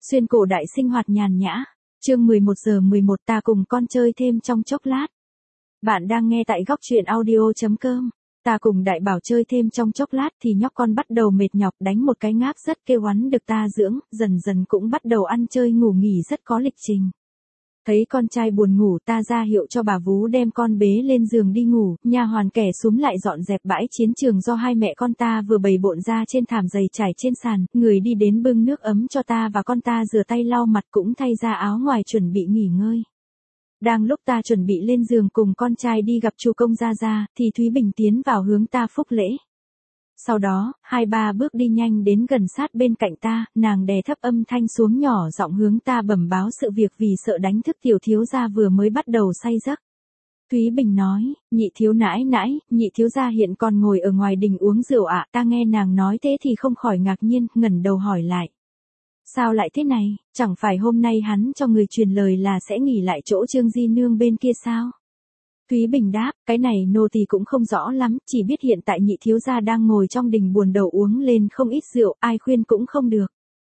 Xuyên cổ đại sinh hoạt nhàn nhã. Chương 11:11 ta cùng con chơi thêm trong chốc lát. Bạn đang nghe tại góc truyện audio.com. Ta cùng đại bảo chơi thêm trong chốc lát thì nhóc con bắt đầu mệt nhọc đánh một cái ngáp rất kêu oắn được ta dưỡng, dần dần cũng bắt đầu ăn chơi ngủ nghỉ rất có lịch trình. Thấy con trai buồn ngủ ta ra hiệu cho bà vú đem con bế lên giường đi ngủ, nha hoàn kẻ súm lại dọn dẹp bãi chiến trường do hai mẹ con ta vừa bày bộn ra trên thảm dày trải trên sàn, người đi đến bưng nước ấm cho ta và con ta rửa tay lau mặt cũng thay ra áo ngoài chuẩn bị nghỉ ngơi. Đang lúc ta chuẩn bị lên giường cùng con trai đi gặp chu công gia gia, thì Thúy Bình tiến vào hướng ta phúc lễ. Sau đó, 2-3 bước đi nhanh đến gần sát bên cạnh ta, nàng đè thấp âm thanh xuống nhỏ giọng hướng ta bẩm báo sự việc vì sợ đánh thức tiểu thiếu gia vừa mới bắt đầu say giấc. Thúy Bình nói, nhị thiếu nãi nãi, nhị thiếu gia hiện còn ngồi ở ngoài đình uống rượu ạ. Ta nghe nàng nói thế thì không khỏi ngạc nhiên, ngẩng đầu hỏi lại. Sao lại thế này, chẳng phải hôm nay hắn cho người truyền lời là sẽ nghỉ lại chỗ Trương Di Nương bên kia sao? Thúy Bình đáp, cái này nô tỳ cũng không rõ lắm, chỉ biết hiện tại nhị thiếu gia đang ngồi trong đình buồn đầu uống lên không ít rượu, ai khuyên cũng không được.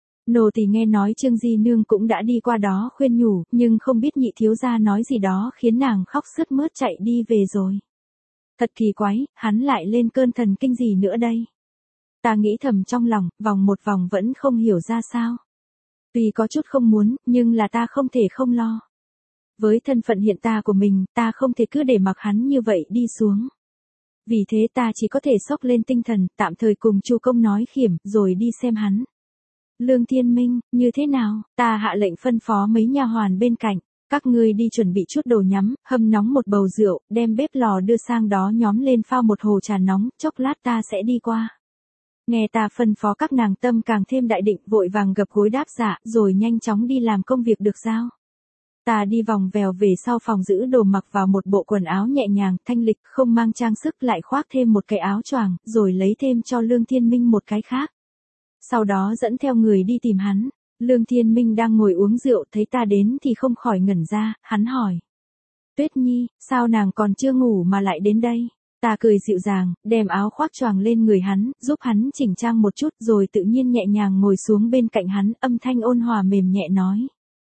Nô tỳ nghe nói Trương Di Nương cũng đã đi qua đó khuyên nhủ, nhưng không biết nhị thiếu gia nói gì đó khiến nàng khóc sướt mướt chạy đi về rồi. Thật kỳ quái, hắn lại lên cơn thần kinh gì nữa đây? Ta nghĩ thầm trong lòng, vòng một vòng vẫn không hiểu ra sao. Tuy có chút không muốn, nhưng là ta không thể không lo. Với thân phận hiện ta của mình, ta không thể cứ để mặc hắn như vậy đi xuống. Vì thế ta chỉ có thể xốc lên tinh thần, tạm thời cùng chu công nói khiểm, rồi đi xem hắn. Lương Thiên Minh, như thế nào? Ta hạ lệnh phân phó mấy nha hoàn bên cạnh. Các ngươi đi chuẩn bị chút đồ nhắm, hâm nóng một bầu rượu, đem bếp lò đưa sang đó nhóm lên pha một hồ trà nóng, chốc lát ta sẽ đi qua. Nghe ta phân phó các nàng tâm càng thêm đại định, vội vàng gập gối đáp dạ, rồi nhanh chóng đi làm công việc được giao. Ta đi vòng vèo về sau phòng giữ đồ mặc vào một bộ quần áo nhẹ nhàng, thanh lịch, không mang trang sức, lại khoác thêm một cái áo choàng, rồi lấy thêm cho Lương Thiên Minh một cái khác. Sau đó dẫn theo người đi tìm hắn. Lương Thiên Minh đang ngồi uống rượu, thấy ta đến thì không khỏi ngẩn ra, hắn hỏi. Tuyết Nhi, sao nàng còn chưa ngủ mà lại đến đây? Ta cười dịu dàng, đem áo khoác choàng lên người hắn, giúp hắn chỉnh trang một chút rồi tự nhiên nhẹ nhàng ngồi xuống bên cạnh hắn, âm thanh ôn hòa mềm nhẹ nói.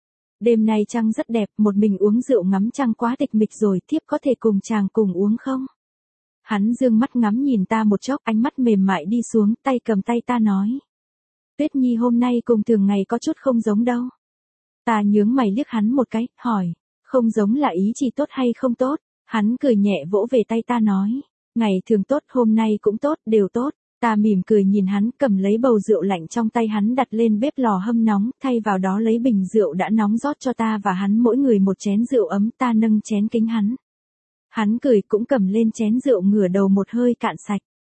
Đêm nay trăng rất đẹp, một mình uống rượu ngắm trăng quá tịch mịch rồi, thiếp có thể cùng chàng cùng uống không? Hắn dương mắt ngắm nhìn ta một chốc, ánh mắt mềm mại đi xuống, tay cầm tay ta nói. Tuyết Nhi hôm nay cùng thường ngày có chút không giống đâu. Ta nhướng mày liếc hắn một cái, hỏi, không giống là ý chỉ tốt hay không tốt? Hắn cười nhẹ vỗ về tay ta nói, ngày thường tốt, hôm nay cũng tốt, đều tốt. Ta mỉm cười nhìn hắn, cầm lấy bầu rượu lạnh trong tay hắn đặt lên bếp lò hâm nóng, thay vào đó lấy bình rượu đã nóng rót cho ta và hắn mỗi người một chén rượu ấm, ta nâng chén kính hắn. Hắn cười cũng cầm lên chén rượu ngửa đầu một hơi cạn sạch.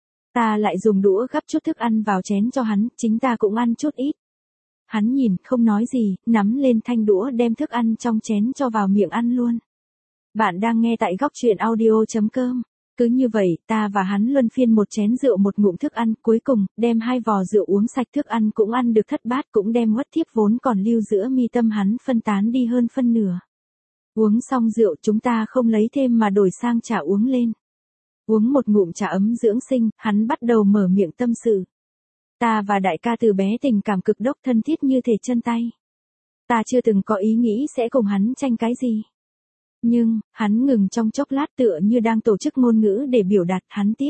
Ta lại dùng đũa gắp chút thức ăn vào chén cho hắn, chính ta cũng ăn chút ít. Hắn nhìn, không nói gì, nắm lên thanh đũa đem thức ăn trong chén cho vào miệng ăn luôn. Bạn đang nghe tại góc truyện audio.com. Cứ như vậy, ta và hắn luân phiên một chén rượu một ngụm thức ăn, cuối cùng, đem 2 vò rượu uống sạch, thức ăn cũng ăn được thất bát, cũng đem uất thiếp vốn còn lưu giữa mi tâm hắn phân tán đi hơn phân nửa. Uống xong rượu chúng ta không lấy thêm mà đổi sang trà uống lên. Uống một ngụm trà ấm dưỡng sinh, hắn bắt đầu mở miệng tâm sự. Ta và đại ca từ bé tình cảm cực đốc thân thiết như thể chân tay. Ta chưa từng có ý nghĩ sẽ cùng hắn tranh cái gì. Nhưng, hắn ngừng trong chốc lát tựa như đang tổ chức ngôn ngữ để biểu đạt, hắn tiếp.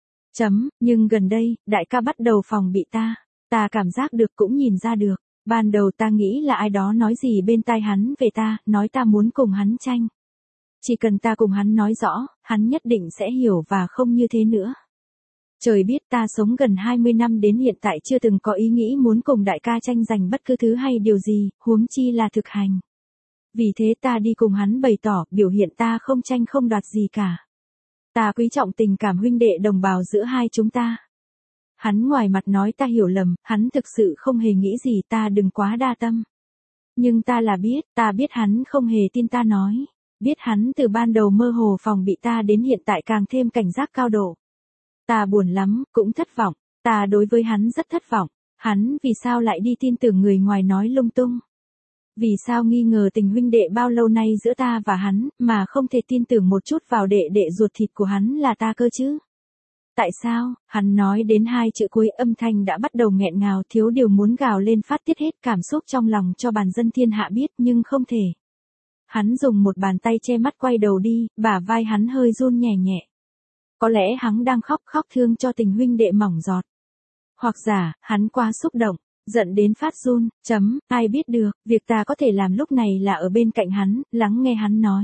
Nhưng gần đây, đại ca bắt đầu phòng bị ta. Ta cảm giác được cũng nhìn ra được. Ban đầu ta nghĩ là ai đó nói gì bên tai hắn về ta, nói ta muốn cùng hắn tranh. Chỉ cần ta cùng hắn nói rõ, hắn nhất định sẽ hiểu và không như thế nữa. Trời biết ta sống gần 20 năm đến hiện tại chưa từng có ý nghĩ muốn cùng đại ca tranh giành bất cứ thứ hay điều gì, huống chi là thực hành. Vì thế ta đi cùng hắn bày tỏ, biểu hiện ta không tranh không đoạt gì cả. Ta quý trọng tình cảm huynh đệ đồng bào giữa hai chúng ta. Hắn ngoài mặt nói ta hiểu lầm, hắn thực sự không hề nghĩ gì, ta đừng quá đa tâm. Nhưng ta biết hắn không hề tin ta nói. Biết hắn từ ban đầu mơ hồ phòng bị ta đến hiện tại càng thêm cảnh giác cao độ. Ta buồn lắm, cũng thất vọng, ta đối với hắn rất thất vọng. Hắn vì sao lại đi tin tưởng người ngoài nói lung tung? Vì sao nghi ngờ tình huynh đệ bao lâu nay giữa ta và hắn, mà không thể tin tưởng một chút vào đệ đệ ruột thịt của hắn là ta cơ chứ? Tại sao? Hắn nói đến hai chữ cuối âm thanh đã bắt đầu nghẹn ngào, thiếu điều muốn gào lên phát tiết hết cảm xúc trong lòng cho bàn dân thiên hạ biết nhưng không thể. Hắn dùng một bàn tay che mắt quay đầu đi, bả vai hắn hơi run nhẹ nhẹ. Có lẽ hắn đang khóc thương cho tình huynh đệ mỏng giọt. Hoặc giả, hắn quá xúc động, giận đến phát run, ai biết được, việc ta có thể làm lúc này là ở bên cạnh hắn, lắng nghe hắn nói.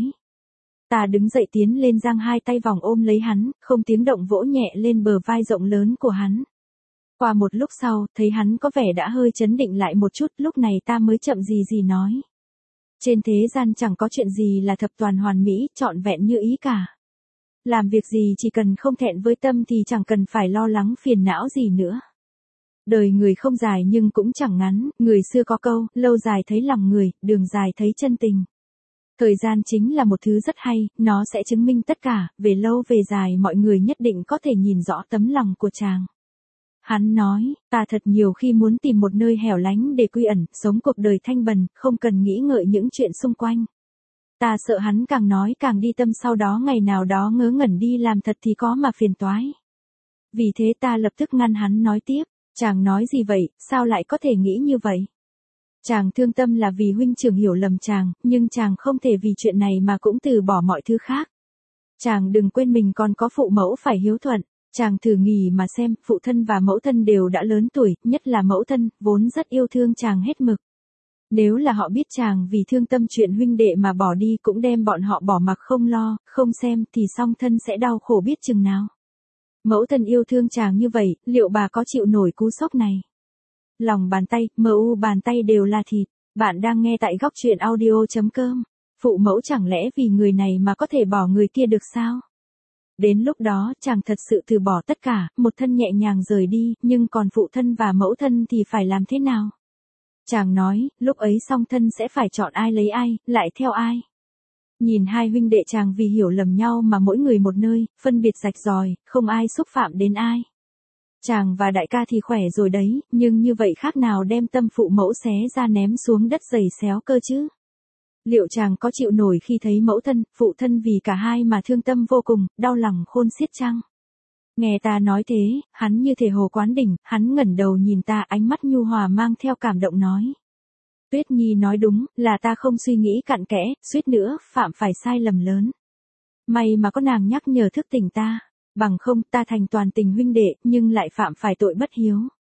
Ta đứng dậy tiến lên giang hai tay vòng ôm lấy hắn, không tiếng động vỗ nhẹ lên bờ vai rộng lớn của hắn. Qua một lúc sau, thấy hắn có vẻ đã hơi chấn định lại một chút, lúc này ta mới chậm gì nói. Trên thế gian chẳng có chuyện gì là thập toàn hoàn mỹ, trọn vẹn như ý cả. Làm việc gì chỉ cần không thẹn với tâm thì chẳng cần phải lo lắng phiền não gì nữa. Đời người không dài nhưng cũng chẳng ngắn, người xưa có câu, lâu dài thấy lòng người, đường dài thấy chân tình. Thời gian chính là một thứ rất hay, nó sẽ chứng minh tất cả, về lâu về dài mọi người nhất định có thể nhìn rõ tấm lòng của chàng. Hắn nói, ta thật nhiều khi muốn tìm một nơi hẻo lánh để quy ẩn, sống cuộc đời thanh bần, không cần nghĩ ngợi những chuyện xung quanh. Ta sợ hắn càng nói càng đi tâm, sau đó ngày nào đó ngớ ngẩn đi làm thật thì có mà phiền toái. Vì thế ta lập tức ngăn hắn nói tiếp, chàng nói gì vậy, sao lại có thể nghĩ như vậy? Chàng thương tâm là vì huynh trưởng hiểu lầm chàng, nhưng chàng không thể vì chuyện này mà cũng từ bỏ mọi thứ khác. Chàng đừng quên mình còn có phụ mẫu phải hiếu thuận, chàng thử nghĩ mà xem, phụ thân và mẫu thân đều đã lớn tuổi, nhất là mẫu thân, vốn rất yêu thương chàng hết mực. Nếu là họ biết chàng vì thương tâm chuyện huynh đệ mà bỏ đi cũng đem bọn họ bỏ mặc không lo, không xem thì song thân sẽ đau khổ biết chừng nào. Mẫu thân yêu thương chàng như vậy, liệu bà có chịu nổi cú sốc này? Lòng bàn tay, bàn tay đều là thịt. Bạn đang nghe tại góc truyện audio.com. Phụ mẫu chẳng lẽ vì người này mà có thể bỏ người kia được sao? Đến lúc đó chàng thật sự từ bỏ tất cả, một thân nhẹ nhàng rời đi, nhưng còn phụ thân và mẫu thân thì phải làm thế nào? Chàng nói, lúc ấy song thân sẽ phải chọn ai lấy ai, lại theo ai. Nhìn hai huynh đệ chàng vì hiểu lầm nhau mà mỗi người một nơi, phân biệt rạch ròi, không ai xúc phạm đến ai. Chàng và đại ca thì khỏe rồi đấy, nhưng như vậy khác nào đem tâm phụ mẫu xé ra ném xuống đất giày xéo cơ chứ. Liệu chàng có chịu nổi khi thấy mẫu thân, phụ thân vì cả hai mà thương tâm vô cùng, đau lòng khôn xiết chăng? Nghe ta nói thế, hắn như thể hồ quán đỉnh, hắn ngẩng đầu nhìn ta, ánh mắt nhu hòa mang theo cảm động nói. Tuyết Nhi nói đúng, là ta không suy nghĩ cặn kẽ, suýt nữa, phạm phải sai lầm lớn. May mà có nàng nhắc nhở thức tỉnh ta, bằng không ta thành toàn tình huynh đệ, nhưng lại phạm phải tội bất hiếu.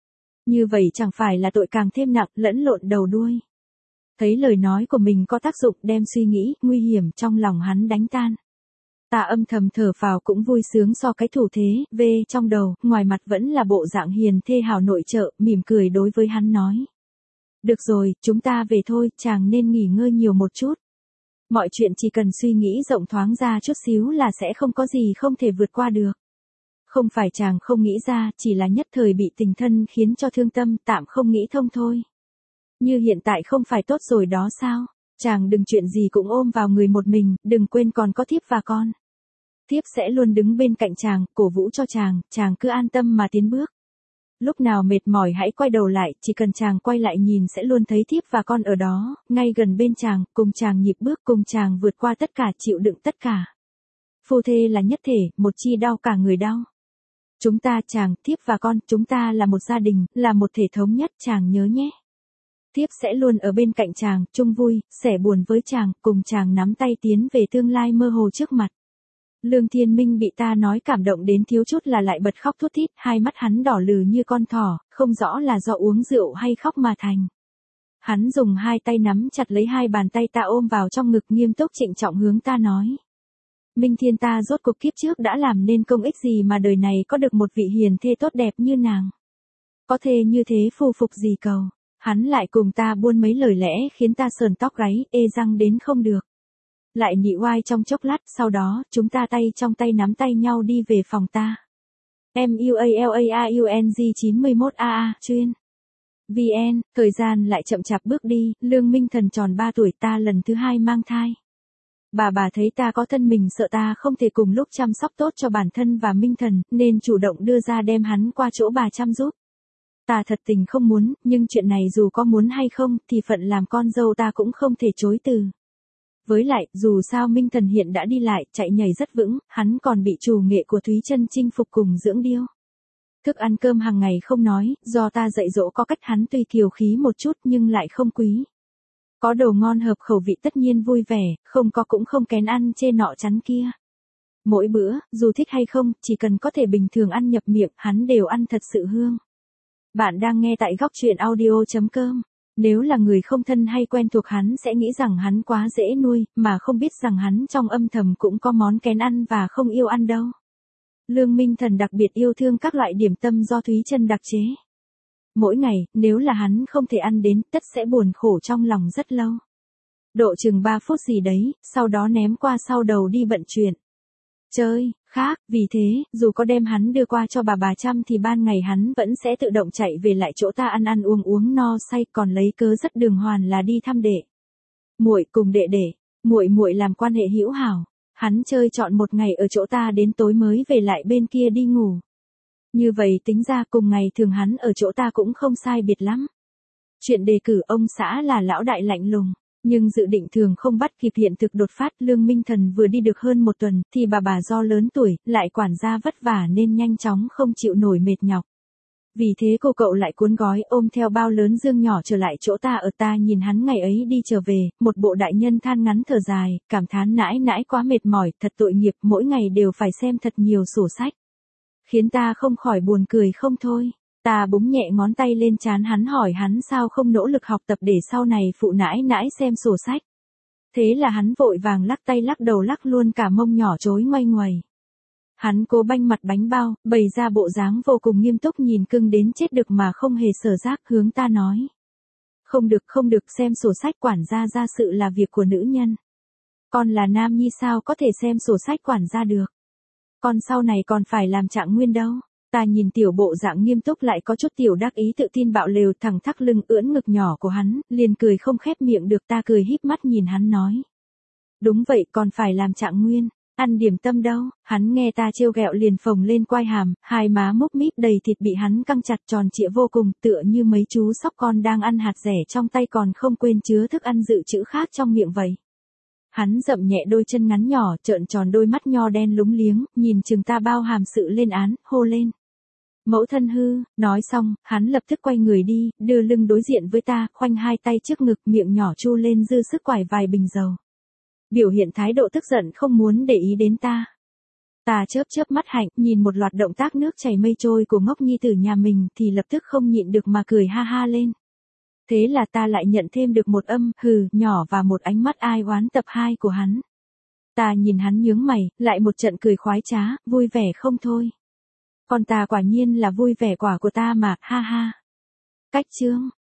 Như vậy chẳng phải là tội càng thêm nặng, lẫn lộn đầu đuôi. Thấy lời nói của mình có tác dụng, đem suy nghĩ, nguy hiểm trong lòng hắn đánh tan. Ta âm thầm thở phào cũng vui sướng so cái thủ thế, trong đầu, ngoài mặt vẫn là bộ dạng hiền thê hào nội trợ, mỉm cười đối với hắn nói. Được rồi, chúng ta về thôi, chàng nên nghỉ ngơi nhiều một chút. Mọi chuyện chỉ cần suy nghĩ rộng thoáng ra chút xíu là sẽ không có gì không thể vượt qua được. Không phải chàng không nghĩ ra, chỉ là nhất thời bị tình thân khiến cho thương tâm, tạm không nghĩ thông thôi. Như hiện tại không phải tốt rồi đó sao? Chàng đừng chuyện gì cũng ôm vào người một mình, đừng quên còn có thiếp và con. Thiếp sẽ luôn đứng bên cạnh chàng, cổ vũ cho chàng cứ an tâm mà tiến bước. Lúc nào mệt mỏi hãy quay đầu lại, chỉ cần chàng quay lại nhìn sẽ luôn thấy thiếp và con ở đó, ngay gần bên chàng, cùng chàng nhịp bước, cùng chàng vượt qua tất cả, chịu đựng tất cả. Phu thê là nhất thể, một chi đau cả người đau. Chúng ta, chàng, thiếp và con, chúng ta là một gia đình, là một thể thống nhất, chàng nhớ nhé. Thiếp sẽ luôn ở bên cạnh chàng, chung vui, sẻ buồn với chàng, cùng chàng nắm tay tiến về tương lai mơ hồ trước mặt. Lương Thiên Minh bị ta nói cảm động đến thiếu chút là lại bật khóc thút thít, hai mắt hắn đỏ lừ như con thỏ, không rõ là do uống rượu hay khóc mà thành. Hắn dùng hai tay nắm chặt lấy hai bàn tay ta ôm vào trong ngực, nghiêm túc trịnh trọng hướng ta nói. Minh Thiên, ta rốt cuộc kiếp trước đã làm nên công ích gì mà đời này có được một vị hiền thê tốt đẹp như nàng. Có thê như thế phù phục gì cầu. Hắn lại cùng ta buôn mấy lời lẽ khiến ta sờn tóc gáy, ê răng đến không được. Lại nị oai trong chốc lát, sau đó, chúng ta tay trong tay nắm tay nhau đi về phòng ta. MUALAAUNG91AA, chuyên. VN, thời gian lại chậm chạp bước đi, Lương Minh Thần tròn 3 tuổi, ta lần thứ 2 mang thai. Bà thấy ta có thân mình sợ ta không thể cùng lúc chăm sóc tốt cho bản thân và Minh Thần, nên chủ động đưa ra đem hắn qua chỗ bà chăm giúp. Ta thật tình không muốn, nhưng chuyện này dù có muốn hay không, thì phận làm con dâu ta cũng không thể chối từ. Với lại, dù sao Minh Thần hiện đã đi lại, chạy nhảy rất vững, hắn còn bị chủ nghệ của Thúy Trân chinh phục cùng dưỡng điêu. Thức ăn cơm hàng ngày không nói, do ta dạy dỗ có cách hắn tuy kiều khí một chút nhưng lại không quý. Có đồ ngon hợp khẩu vị tất nhiên vui vẻ, không có cũng không kén ăn chê nọ chắn kia. Mỗi bữa, dù thích hay không, chỉ cần có thể bình thường ăn nhập miệng, hắn đều ăn thật sự hương. Bạn đang nghe tại góc truyện audio.com. Nếu là người không thân hay quen thuộc hắn sẽ nghĩ rằng hắn quá dễ nuôi, mà không biết rằng hắn trong âm thầm cũng có món kén ăn và không yêu ăn đâu. Lương Minh Thần đặc biệt yêu thương các loại điểm tâm do Thúy Trân đặc chế. Mỗi ngày, nếu là hắn không thể ăn đến, tất sẽ buồn khổ trong lòng rất lâu. Độ chừng 3 phút gì đấy, sau đó ném qua sau đầu đi bận chuyện. Chơi, khác, vì thế, dù có đem hắn đưa qua cho bà chăm thì ban ngày hắn vẫn sẽ tự động chạy về lại chỗ ta ăn uống no say, còn lấy cớ rất đường hoàn là đi thăm đệ. Muội cùng đệ đệ, muội làm quan hệ hữu hảo. Hắn chơi trọn một ngày ở chỗ ta đến tối mới về lại bên kia đi ngủ. Như vậy tính ra cùng ngày thường hắn ở chỗ ta cũng không sai biệt lắm. Chuyện đề cử ông xã là lão đại lạnh lùng, nhưng dự định thường không bắt kịp hiện thực đột phát. Lương Minh Thần vừa đi được hơn một tuần thì bà do lớn tuổi, lại quản gia vất vả nên nhanh chóng không chịu nổi mệt nhọc. Vì thế cô cậu lại cuốn gói ôm theo bao lớn dương nhỏ trở lại chỗ ta ở. Ta nhìn hắn ngày ấy đi trở về, một bộ đại nhân than ngắn thở dài, cảm thán nãi quá mệt mỏi, thật tội nghiệp, mỗi ngày đều phải xem thật nhiều sổ sách. Khiến ta không khỏi buồn cười không thôi. Ta búng nhẹ ngón tay lên trán hắn hỏi hắn sao không nỗ lực học tập để sau này phụ nãi xem sổ sách. Thế là hắn vội vàng lắc tay lắc đầu lắc luôn cả mông nhỏ trối ngoay ngoầy. Hắn cố banh mặt bánh bao, bày ra bộ dáng vô cùng nghiêm túc nhìn cưng đến chết được mà không hề sở giác, hướng ta nói. Không được, xem sổ sách quản gia ra sự là việc của nữ nhân. Con là nam nhi sao có thể xem sổ sách quản gia được. Con sau này còn phải làm trạng nguyên đâu. Ta nhìn tiểu bộ dạng nghiêm túc lại có chút tiểu đắc ý tự tin bạo lều thẳng thắt lưng ưỡn ngực nhỏ của hắn, liền cười không khép miệng được. Ta cười híp mắt nhìn hắn nói. Đúng vậy, còn phải làm trạng nguyên. Ăn điểm tâm đâu. Hắn nghe ta trêu ghẹo liền phồng lên quai hàm, hai má múc míp đầy thịt bị hắn căng chặt tròn trịa vô cùng, tựa như mấy chú sóc con đang ăn hạt dẻ trong tay còn không quên chứa thức ăn dự trữ khác trong miệng vậy. Hắn dậm nhẹ đôi chân ngắn nhỏ, trợn tròn đôi mắt nho đen lúng liếng, nhìn chừng ta bao hàm sự lên án, hô lên. Mẫu thân hư. Nói xong, hắn lập tức quay người đi, đưa lưng đối diện với ta, khoanh hai tay trước ngực, miệng nhỏ chu lên dư sức quải vài bình dầu. Biểu hiện thái độ tức giận không muốn để ý đến ta. Ta chớp mắt hạnh, nhìn một loạt động tác nước chảy mây trôi của ngốc nhi tử nhà mình thì lập tức không nhịn được mà cười ha ha lên. Thế là ta lại nhận thêm được một âm hừ nhỏ và một ánh mắt ai oán tập 2 của hắn. Ta nhìn hắn nhướng mày, lại một trận cười khoái trá, vui vẻ không thôi. Con ta quả nhiên là vui vẻ quả của ta mà, ha ha. Cách chương